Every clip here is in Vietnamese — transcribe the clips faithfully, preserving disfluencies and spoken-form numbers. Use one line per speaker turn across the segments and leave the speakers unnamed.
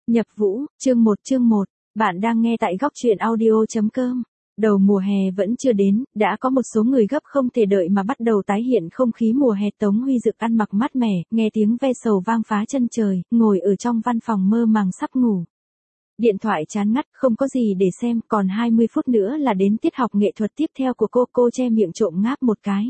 Nhập Vũ, chương một chương một, bạn đang nghe tại góc truyện audio chấm com. Đầu mùa hè vẫn chưa đến, đã có một số người gấp không thể đợi mà bắt đầu tái hiện không khí mùa hè. Tống Huy Dực ăn mặc mát mẻ, nghe tiếng ve sầu vang phá chân trời, ngồi ở trong văn phòng mơ màng sắp ngủ. Điện thoại chán ngắt, không có gì để xem, còn hai mươi phút nữa là đến tiết học nghệ thuật tiếp theo của cô, cô che miệng trộm ngáp một cái.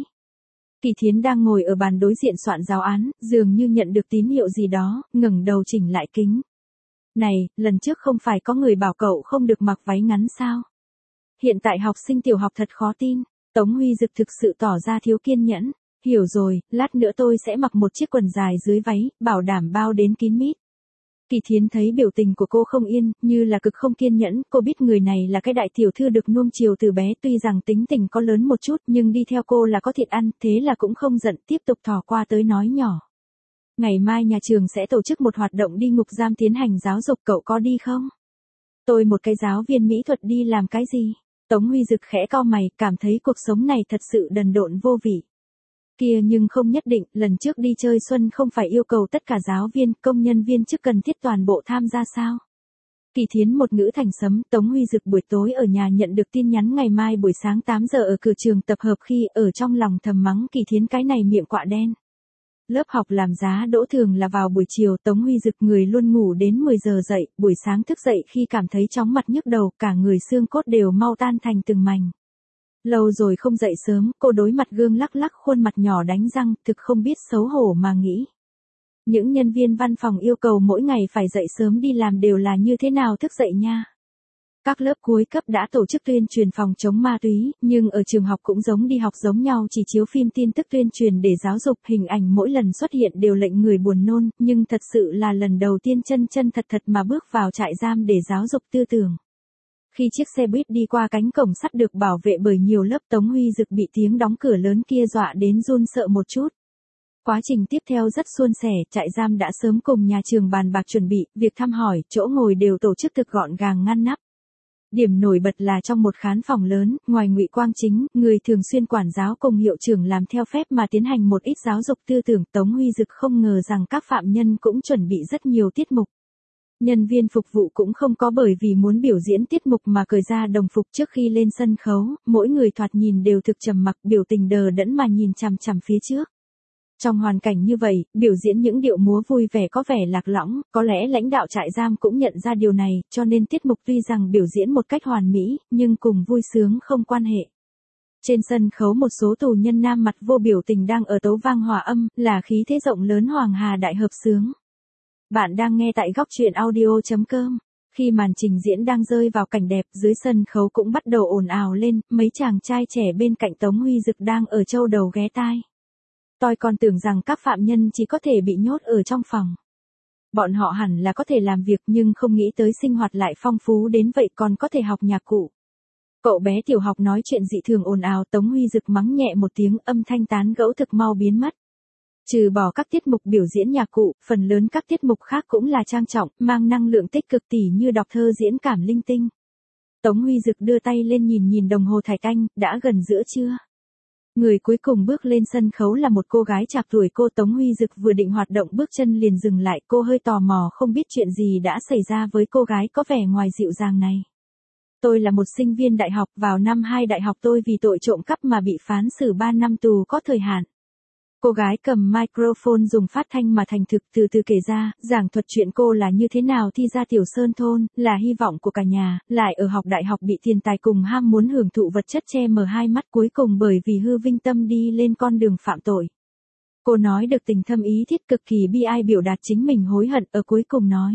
Kỳ Thiến đang ngồi ở bàn đối diện soạn giáo án, dường như nhận được tín hiệu gì đó, ngẩng đầu chỉnh lại kính. Này, lần trước không phải có người bảo cậu không được mặc váy ngắn sao? Hiện tại học sinh tiểu học thật khó tin. Tống Huy Dực thực sự tỏ ra thiếu kiên nhẫn. Hiểu rồi, lát nữa tôi sẽ mặc một chiếc quần dài dưới váy, bảo đảm bao đến kín mít. Kỳ Thiến thấy biểu tình của cô không yên, như là cực không kiên nhẫn. Cô biết người này là cái đại tiểu thư được nuông chiều từ bé, tuy rằng tính tình có lớn một chút nhưng đi theo cô là có thịt ăn, thế là cũng không giận, tiếp tục thò qua tới nói nhỏ. Ngày mai nhà trường sẽ tổ chức một hoạt động đi ngục giam tiến hành giáo dục, cậu có đi không? Tôi một cái giáo viên mỹ thuật đi làm cái gì? Tống Huy Dực khẽ cau mày, cảm thấy cuộc sống này thật sự đần độn vô vị. Kia nhưng không nhất định, lần trước đi chơi xuân không phải yêu cầu tất cả giáo viên, công nhân viên chức cần thiết toàn bộ tham gia sao? Kỳ Thiến một ngữ thành sấm. Tống Huy Dực buổi tối ở nhà nhận được tin nhắn ngày mai buổi sáng tám giờ ở cửa trường tập hợp, khi ở trong lòng thầm mắng Kỳ Thiến cái này miệng quạ đen. Lớp học làm giá đỗ thường là vào buổi chiều. Tống Huy Dực người luôn ngủ đến mười giờ dậy, buổi sáng thức dậy khi cảm thấy chóng mặt nhức đầu, cả người xương cốt đều mau tan thành từng mảnh. Lâu rồi không dậy sớm, cô đối mặt gương lắc lắc khuôn mặt nhỏ đánh răng, thực không biết xấu hổ mà nghĩ. Những nhân viên văn phòng yêu cầu mỗi ngày phải dậy sớm đi làm đều là như thế nào thức dậy nha. Các lớp cuối cấp đã tổ chức tuyên truyền phòng chống ma túy, nhưng ở trường học cũng giống đi học giống nhau, chỉ chiếu phim tin tức tuyên truyền để giáo dục, hình ảnh mỗi lần xuất hiện đều lệnh người buồn nôn, nhưng thật sự là lần đầu tiên chân chân thật thật mà bước vào trại giam để giáo dục tư tưởng. Khi chiếc xe buýt đi qua cánh cổng sắt được bảo vệ bởi nhiều lớp, Tống Huy Dực bị tiếng đóng cửa lớn kia dọa đến run sợ một chút. Quá trình tiếp theo rất suôn sẻ, trại giam đã sớm cùng nhà trường bàn bạc chuẩn bị, việc thăm hỏi, chỗ ngồi đều tổ chức thực gọn gàng ngăn nắp. Điểm nổi bật là trong một khán phòng lớn, ngoài Ngụy Quang Chính, người thường xuyên quản giáo cùng hiệu trưởng làm theo phép mà tiến hành một ít giáo dục tư tưởng, Tống Huy Dực không ngờ rằng các phạm nhân cũng chuẩn bị rất nhiều tiết mục. Nhân viên phục vụ cũng không có bởi vì muốn biểu diễn tiết mục mà cởi ra đồng phục trước khi lên sân khấu, mỗi người thoạt nhìn đều thực trầm mặc, biểu tình đờ đẫn mà nhìn chằm chằm phía trước. Trong hoàn cảnh như vậy, biểu diễn những điệu múa vui vẻ có vẻ lạc lõng, có lẽ lãnh đạo trại giam cũng nhận ra điều này, cho nên tiết mục tuy rằng biểu diễn một cách hoàn mỹ, nhưng cùng vui sướng không quan hệ. Trên sân khấu một số tù nhân nam mặt vô biểu tình đang ở tấu vang hòa âm, là khí thế rộng lớn Hoàng Hà đại hợp xướng. Bạn đang nghe tại góc truyện audio chấm com. Khi màn trình diễn đang rơi vào cảnh đẹp, dưới sân khấu cũng bắt đầu ồn ào lên, mấy chàng trai trẻ bên cạnh Tống Huy Dực đang ở châu đầu ghé tai. Tôi còn tưởng rằng các phạm nhân chỉ có thể bị nhốt ở trong phòng. Bọn họ hẳn là có thể làm việc nhưng không nghĩ tới sinh hoạt lại phong phú đến vậy, còn có thể học nhạc cụ. Cậu bé tiểu học nói chuyện dị thường ồn ào, Tống Huy Dực mắng nhẹ một tiếng, âm thanh tán gẫu thực mau biến mất. Trừ bỏ các tiết mục biểu diễn nhạc cụ, phần lớn các tiết mục khác cũng là trang trọng, mang năng lượng tích cực, tỉ như đọc thơ, diễn cảm linh tinh. Tống Huy Dực đưa tay lên nhìn nhìn đồng hồ thạch anh, đã gần giữa trưa. Người cuối cùng bước lên sân khấu là một cô gái chạc tuổi cô. Tống Huy Dực vừa định hoạt động bước chân liền dừng lại, cô hơi tò mò không biết chuyện gì đã xảy ra với cô gái có vẻ ngoài dịu dàng này. Tôi là một sinh viên đại học, vào năm hai đại học tôi vì tội trộm cắp mà bị phán xử ba năm tù có thời hạn. Cô gái cầm microphone dùng phát thanh mà thành thực từ từ kể ra, giảng thuật chuyện cô là như thế nào thi ra Tiểu Sơn thôn, là hy vọng của cả nhà, lại ở học đại học bị tiền tài cùng ham muốn hưởng thụ vật chất che mờ hai mắt, cuối cùng bởi vì hư vinh tâm đi lên con đường phạm tội. Cô nói được tình thâm ý thiết, cực kỳ bi ai, biểu đạt chính mình hối hận, ở cuối cùng nói.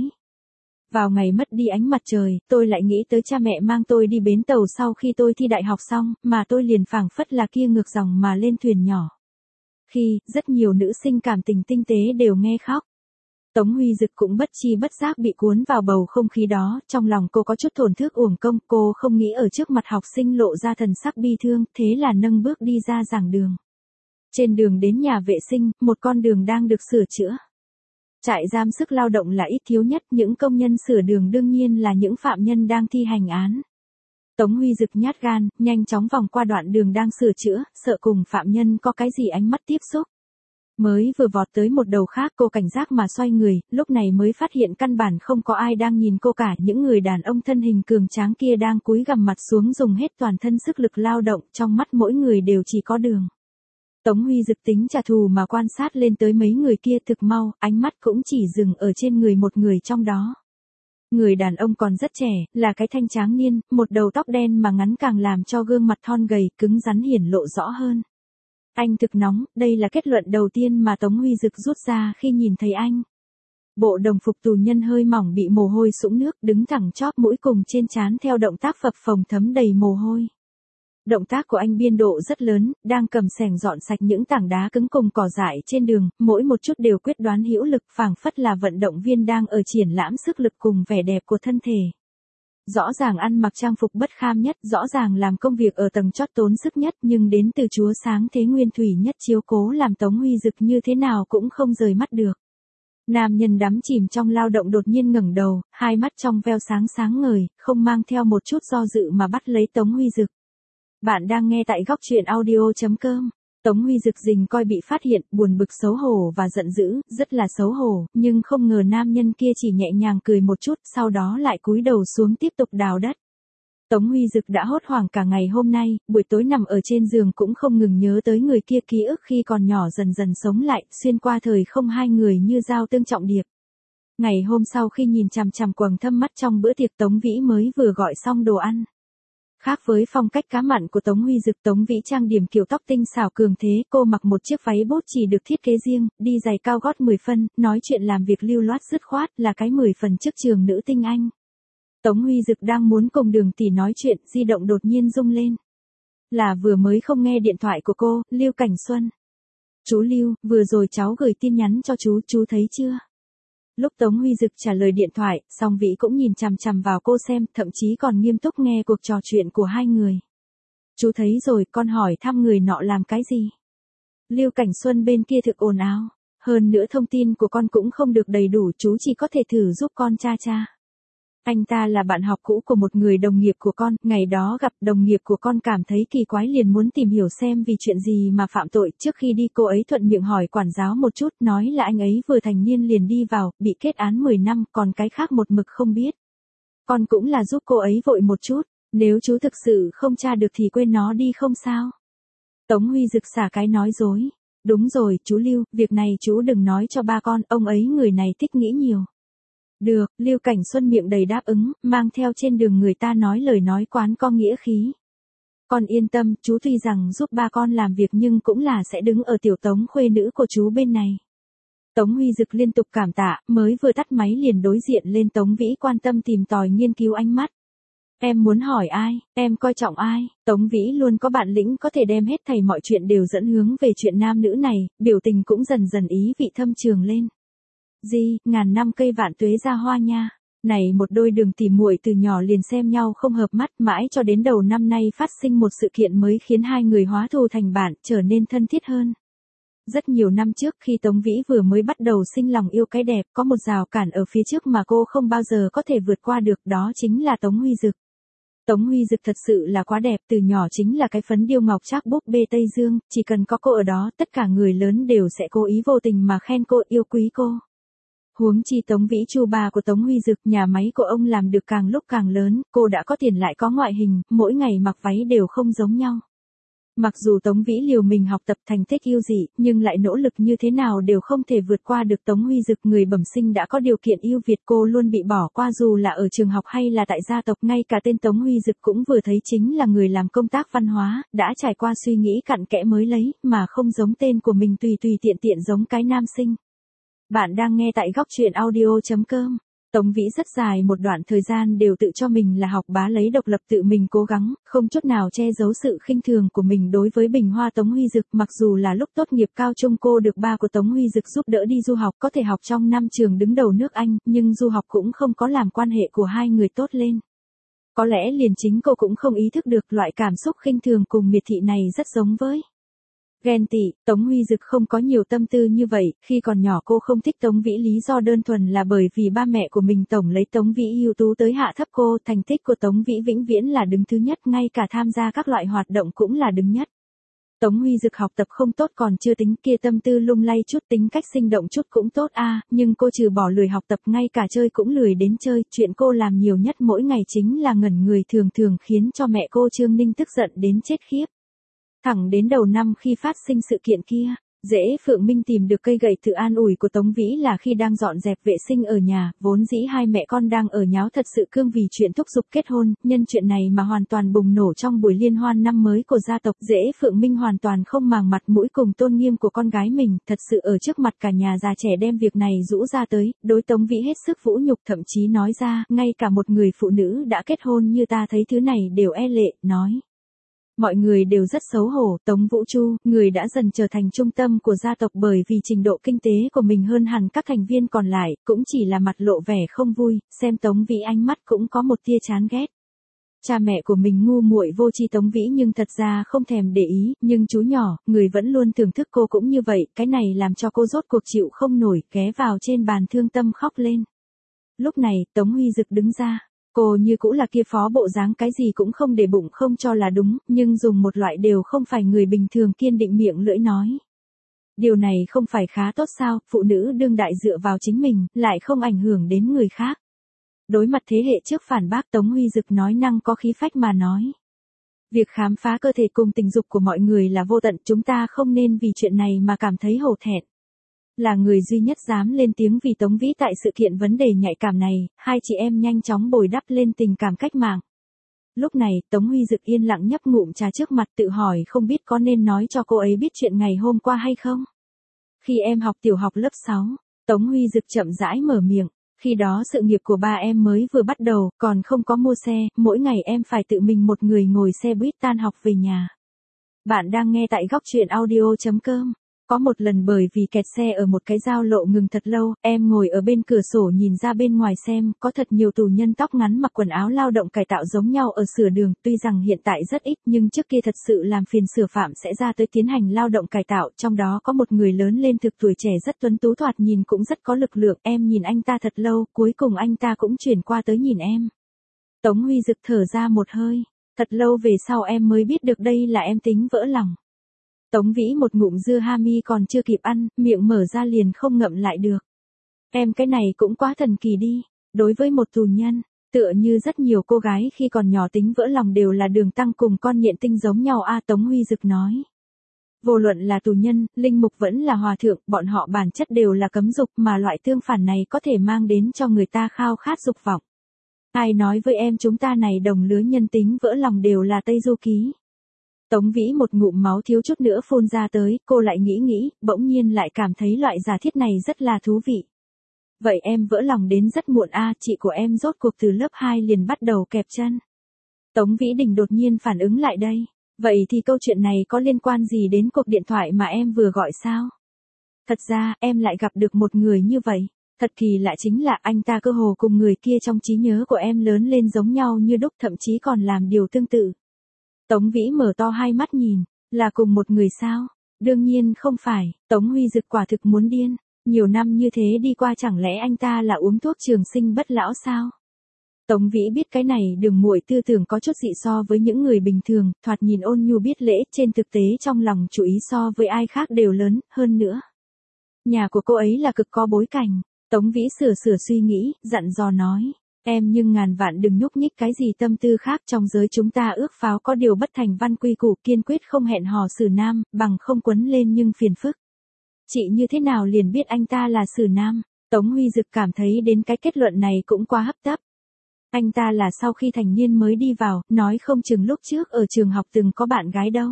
Vào ngày mất đi ánh mặt trời, tôi lại nghĩ tới cha mẹ mang tôi đi bến tàu sau khi tôi thi đại học xong, mà tôi liền phảng phất là kia ngược dòng mà lên thuyền nhỏ. Khi, rất nhiều nữ sinh cảm tình tinh tế đều nghe khóc. Tống Huy Dực cũng bất chi bất giác bị cuốn vào bầu không khí đó, trong lòng cô có chút thổn thức uổng công, cô không nghĩ ở trước mặt học sinh lộ ra thần sắc bi thương, thế là nâng bước đi ra giảng đường. Trên đường đến nhà vệ sinh, một con đường đang được sửa chữa. Trại giam sức lao động là ít thiếu nhất, những công nhân sửa đường đương nhiên là những phạm nhân đang thi hành án. Tống Huy Dực nhát gan, nhanh chóng vòng qua đoạn đường đang sửa chữa, sợ cùng phạm nhân có cái gì ánh mắt tiếp xúc. Mới vừa vọt tới một đầu khác cô cảnh giác mà xoay người, lúc này mới phát hiện căn bản không có ai đang nhìn cô cả, những người đàn ông thân hình cường tráng kia đang cúi gằm mặt xuống dùng hết toàn thân sức lực lao động, trong mắt mỗi người đều chỉ có đường. Tống Huy Dực tính trả thù mà quan sát lên tới mấy người kia thực mau, ánh mắt cũng chỉ dừng ở trên người một người trong đó. Người đàn ông còn rất trẻ, là cái thanh tráng niên, một đầu tóc đen mà ngắn càng làm cho gương mặt thon gầy, cứng rắn hiển lộ rõ hơn. Anh thực nóng, đây là kết luận đầu tiên mà Tống Huy Dực rút ra khi nhìn thấy anh. Bộ đồng phục tù nhân hơi mỏng bị mồ hôi sũng nước, đứng thẳng chóp mũi cùng trên trán theo động tác phập phồng thấm đầy mồ hôi. Động tác của anh biên độ rất lớn, đang cầm xẻng dọn sạch những tảng đá cứng cùng cỏ dại trên đường, mỗi một chút đều quyết đoán hữu lực, phảng phất là vận động viên đang ở triển lãm sức lực cùng vẻ đẹp của thân thể. Rõ ràng ăn mặc trang phục bất kham nhất, rõ ràng làm công việc ở tầng chót tốn sức nhất, nhưng đến từ Chúa sáng thế nguyên thủy nhất chiếu cố làm Tống Huy Dực như thế nào cũng không rời mắt được. Nam nhân đắm chìm trong lao động đột nhiên ngẩng đầu, hai mắt trong veo sáng sáng ngời, không mang theo một chút do dự mà bắt lấy Tống Huy Dực. Bạn đang nghe tại góc truyện audio chấm com. Tống Huy Dực rình coi bị phát hiện, buồn bực xấu hổ và giận dữ, rất là xấu hổ, nhưng không ngờ nam nhân kia chỉ nhẹ nhàng cười một chút, sau đó lại cúi đầu xuống tiếp tục đào đất. Tống Huy Dực đã hốt hoảng cả ngày hôm nay, buổi tối nằm ở trên giường cũng không ngừng nhớ tới người kia, ký ức khi còn nhỏ dần dần sống lại, xuyên qua thời không hai người như dao tương trọng điệp. Ngày hôm sau khi nhìn chằm chằm quầng thâm mắt trong bữa tiệc, Tống Vĩ mới vừa gọi xong đồ ăn. Khác với phong cách cá mặn của Tống Huy Dực, Tống Vĩ trang điểm kiểu tóc tinh xảo cường thế, cô mặc một chiếc váy bốt chỉ được thiết kế riêng, đi giày cao gót mười phân, nói chuyện làm việc lưu loát dứt khoát, là cái mười phần trước trường nữ tinh anh. Tống Huy Dực đang muốn cùng Đường tỷ nói chuyện, di động đột nhiên rung lên. Là vừa mới không nghe điện thoại của cô, Lưu Cảnh Xuân. Chú Lưu, vừa rồi cháu gửi tin nhắn cho chú, chú thấy chưa? Lúc Tống Huy Dực trả lời điện thoại, Song Vĩ cũng nhìn chằm chằm vào cô xem, thậm chí còn nghiêm túc nghe cuộc trò chuyện của hai người. Chú thấy rồi, con hỏi thăm người nọ làm cái gì? Lưu Cảnh Xuân bên kia thực ồn ào. Hơn nữa thông tin của con cũng không được đầy đủ, chú chỉ có thể thử giúp con tra tra. Anh ta là bạn học cũ của một người đồng nghiệp của con, ngày đó gặp đồng nghiệp của con cảm thấy kỳ quái liền muốn tìm hiểu xem vì chuyện gì mà phạm tội, trước khi đi cô ấy thuận miệng hỏi quản giáo một chút, nói là anh ấy vừa thành niên liền đi vào, bị kết án mười năm, còn cái khác một mực không biết. Con cũng là giúp cô ấy vội một chút, nếu chú thực sự không tra được thì quên nó đi không sao. Tống Huy Dực xả cái nói dối. Đúng rồi, chú Lưu, việc này chú đừng nói cho ba con, ông ấy người này thích nghĩ nhiều. Được, Lưu Cảnh Xuân miệng đầy đáp ứng, mang theo trên đường người ta nói lời nói quán có nghĩa khí. Con yên tâm, chú tuy rằng giúp ba con làm việc nhưng cũng là sẽ đứng ở tiểu Tống khuê nữ của chú bên này. Tống Huy Dực liên tục cảm tạ, mới vừa tắt máy liền đối diện lên Tống Vĩ quan tâm tìm tòi nghiên cứu ánh mắt. Em muốn hỏi ai, em coi trọng ai? Tống Vĩ luôn có bản lĩnh có thể đem hết thảy mọi chuyện đều dẫn hướng về chuyện nam nữ này, biểu tình cũng dần dần ý vị thâm trường lên. Gì, ngàn năm cây vạn tuế ra hoa nha. Này một đôi đường tỉ muội từ nhỏ liền xem nhau không hợp mắt, mãi cho đến đầu năm nay phát sinh một sự kiện mới khiến hai người hóa thù thành bạn, trở nên thân thiết hơn. Rất nhiều năm trước khi Tống Vĩ vừa mới bắt đầu sinh lòng yêu cái đẹp, có một rào cản ở phía trước mà cô không bao giờ có thể vượt qua được, đó chính là Tống Huy Dực. Tống Huy Dực thật sự là quá đẹp, từ nhỏ chính là cái phấn điêu ngọc trác búp bê Tây Dương, chỉ cần có cô ở đó, tất cả người lớn đều sẽ cố ý vô tình mà khen cô, yêu quý cô. Huống chi Tống Vĩ chu ba của Tống Huy Dực, nhà máy của ông làm được càng lúc càng lớn, cô đã có tiền lại có ngoại hình, mỗi ngày mặc váy đều không giống nhau. Mặc dù Tống Vĩ liều mình học tập thành tích yêu dị, nhưng lại nỗ lực như thế nào đều không thể vượt qua được Tống Huy Dực, người bẩm sinh đã có điều kiện ưu việt, cô luôn bị bỏ qua dù là ở trường học hay là tại gia tộc, ngay cả tên Tống Huy Dực cũng vừa thấy chính là người làm công tác văn hóa, đã trải qua suy nghĩ cặn kẽ mới lấy, mà không giống tên của mình tùy tùy tiện tiện giống cái nam sinh. Bạn đang nghe tại góc truyện audio chấm com. Tống Vĩ rất dài một đoạn thời gian đều tự cho mình là học bá, lấy độc lập tự mình cố gắng, không chút nào che giấu sự khinh thường của mình đối với bình hoa Tống Huy Dực, mặc dù là lúc tốt nghiệp cao trung cô được ba của Tống Huy Dực giúp đỡ đi du học, có thể học trong năm trường đứng đầu nước Anh, nhưng du học cũng không có làm quan hệ của hai người tốt lên. Có lẽ liền chính cô cũng không ý thức được loại cảm xúc khinh thường cùng miệt thị này rất giống với ghen tị. Tống Huy Dực không có nhiều tâm tư như vậy, khi còn nhỏ cô không thích Tống Vĩ lý do đơn thuần là bởi vì ba mẹ của mình tổng lấy Tống Vĩ ưu tú tới hạ thấp cô, thành tích của Tống Vĩ vĩnh viễn là đứng thứ nhất, ngay cả tham gia các loại hoạt động cũng là đứng nhất. Tống Huy Dực học tập không tốt còn chưa tính, kia tâm tư lung lay chút, tính cách sinh động chút cũng tốt a, nhưng cô trừ bỏ lười học tập ngay cả chơi cũng lười đến chơi, chuyện cô làm nhiều nhất mỗi ngày chính là ngẩn người, thường thường khiến cho mẹ cô Trương Ninh tức giận đến chết khiếp. Thẳng đến đầu năm khi phát sinh sự kiện kia, Dễ Phượng Minh tìm được cây gậy tự an ủi của Tống Vĩ là khi đang dọn dẹp vệ sinh ở nhà, vốn dĩ hai mẹ con đang ở nháo thật sự cương vì chuyện thúc giục kết hôn, nhân chuyện này mà hoàn toàn bùng nổ trong buổi liên hoan năm mới của gia tộc. Dễ Phượng Minh hoàn toàn không màng mặt mũi cùng tôn nghiêm của con gái mình, thật sự ở trước mặt cả nhà già trẻ đem việc này rũ ra tới, đối Tống Vĩ hết sức vũ nhục, thậm chí nói ra, ngay cả một người phụ nữ đã kết hôn như ta thấy thứ này đều e lệ, nói. Mọi người đều rất xấu hổ, Tống Vũ Chu, người đã dần trở thành trung tâm của gia tộc bởi vì trình độ kinh tế của mình hơn hẳn các thành viên còn lại, cũng chỉ là mặt lộ vẻ không vui, xem Tống Vĩ ánh mắt cũng có một tia chán ghét. Cha mẹ của mình ngu muội vô tri Tống Vĩ nhưng thật ra không thèm để ý, nhưng chú nhỏ, người vẫn luôn thưởng thức cô cũng như vậy, cái này làm cho cô rốt cuộc chịu không nổi, ghé vào trên bàn thương tâm khóc lên. Lúc này, Tống Huy Dực đứng ra. Cô như cũ là kia phó bộ dáng cái gì cũng không để bụng không cho là đúng, nhưng dùng một loại đều không phải người bình thường kiên định miệng lưỡi nói. Điều này không phải khá tốt sao, phụ nữ đương đại dựa vào chính mình, lại không ảnh hưởng đến người khác. Đối mặt thế hệ trước phản bác, Tống Huy Dực nói năng có khí phách mà nói. Việc khám phá cơ thể cùng tình dục của mọi người là vô tận, chúng ta không nên vì chuyện này mà cảm thấy hổ thẹn. Là người duy nhất dám lên tiếng vì Tống Vĩ tại sự kiện vấn đề nhạy cảm này, hai chị em nhanh chóng bồi đắp lên tình cảm cách mạng. Lúc này, Tống Huy Dực yên lặng nhấp ngụm trà trước mặt tự hỏi không biết có nên nói cho cô ấy biết chuyện ngày hôm qua hay không. Khi em học tiểu học lớp sáu, Tống Huy Dực chậm rãi mở miệng, khi đó sự nghiệp của ba em mới vừa bắt đầu, còn không có mua xe, mỗi ngày em phải tự mình một người ngồi xe buýt tan học về nhà. Bạn đang nghe tại góc truyện audio chấm com. Có một lần bởi vì kẹt xe ở một cái giao lộ ngừng thật lâu, em ngồi ở bên cửa sổ nhìn ra bên ngoài xem, có thật nhiều tù nhân tóc ngắn mặc quần áo lao động cải tạo giống nhau ở sửa đường, tuy rằng hiện tại rất ít nhưng trước kia thật sự làm phiền sửa phạm sẽ ra tới tiến hành lao động cải tạo, trong đó có một người lớn lên thực tuổi trẻ rất tuấn tú thoạt nhìn cũng rất có lực lượng, em nhìn anh ta thật lâu, cuối cùng anh ta cũng chuyển qua tới nhìn em. Tống Huy Dực thở ra một hơi, thật lâu về sau em mới biết được đây là em tính vỡ lòng. Tống Vĩ một ngụm dưa ha mi còn chưa kịp ăn, miệng mở ra liền không ngậm lại được. Em cái này cũng quá thần kỳ đi, đối với một tù nhân, tựa như rất nhiều cô gái khi còn nhỏ tính vỡ lòng đều là đường tăng cùng con nhện tinh giống nhau a. Tống Huy Dực nói. Vô luận là tù nhân, linh mục vẫn là hòa thượng, bọn họ bản chất đều là cấm dục mà loại tương phản này có thể mang đến cho người ta khao khát dục vọng. Ai nói với em chúng ta này đồng lứa nhân tính vỡ lòng đều là Tây Du Ký. Tống Vĩ một ngụm máu thiếu chút nữa phun ra tới, cô lại nghĩ nghĩ, bỗng nhiên lại cảm thấy loại giả thiết này rất là thú vị. Vậy em vỡ lòng đến rất muộn a, chị của em rốt cuộc từ lớp hai liền bắt đầu kẹp chân. Tống Vĩ Đình đột nhiên phản ứng lại đây. Vậy thì câu chuyện này có liên quan gì đến cuộc điện thoại mà em vừa gọi sao? Thật ra, em lại gặp được một người như vậy. Thật kỳ lạ chính là anh ta cơ hồ cùng người kia trong trí nhớ của em lớn lên giống nhau như đúc, thậm chí còn làm điều tương tự. Tống Vĩ mở to hai mắt nhìn, là cùng một người sao? Đương nhiên không phải, Tống Huy Dực quả thực muốn điên. Nhiều năm như thế đi qua chẳng lẽ anh ta là uống thuốc trường sinh bất lão sao? Tống Vĩ biết cái này đường muội tư tưởng có chút dị so với những người bình thường, thoạt nhìn ôn nhu biết lễ, trên thực tế trong lòng chủ ý so với ai khác đều lớn, hơn nữa. Nhà của cô ấy là cực có bối cảnh, Tống Vĩ sửa sửa suy nghĩ, dặn dò nói. Em nhưng ngàn vạn đừng nhúc nhích cái gì tâm tư khác, trong giới chúng ta ước pháo có điều bất thành văn quy củ, kiên quyết không hẹn hò xử nam, bằng không quấn lên nhưng phiền phức. Chị như thế nào liền biết anh ta là xử nam? Tống Huy Dực cảm thấy đến cái kết luận này cũng quá hấp tấp. Anh ta là sau khi thành niên mới đi vào, nói không chừng lúc trước ở trường học từng có bạn gái đâu.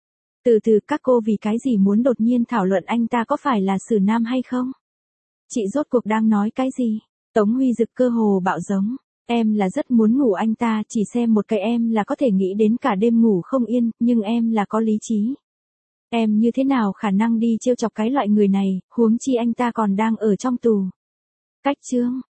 Từ từ các cô vì cái gì muốn đột nhiên thảo luận anh ta có phải là xử nam hay không? Chị rốt cuộc đang nói cái gì? Tống Huy Dực cơ hồ bạo giống. Em là rất muốn ngủ anh ta, chỉ xem một cái em là có thể nghĩ đến cả đêm ngủ không yên, nhưng em là có lý trí. Em như thế nào khả năng đi trêu chọc cái loại người này, huống chi anh ta còn đang ở trong tù. Cách chương.